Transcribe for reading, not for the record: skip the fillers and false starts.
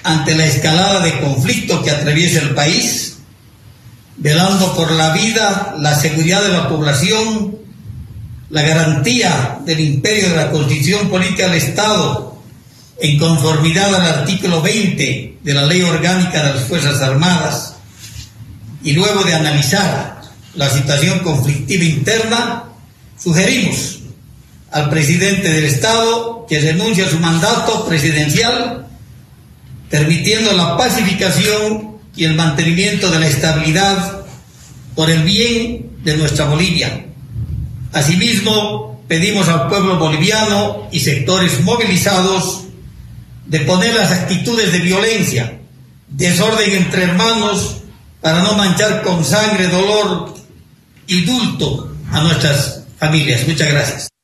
ante la escalada de conflicto que atraviesa el país, velando por la vida, la seguridad de la población, la garantía del imperio de la Constitución Política del Estado, en conformidad al artículo 20 de la Ley Orgánica de las Fuerzas Armadas, y luego de analizar la situación conflictiva interna, sugerimos al presidente del Estado que renuncie a su mandato presidencial, permitiendo la pacificación y el mantenimiento de la estabilidad por el bien de nuestra Bolivia. Asimismo, pedimos al pueblo boliviano y sectores movilizados de poner las actitudes de violencia, desorden entre hermanos, para no manchar con sangre, dolor y luto a nuestras familias. Muchas gracias.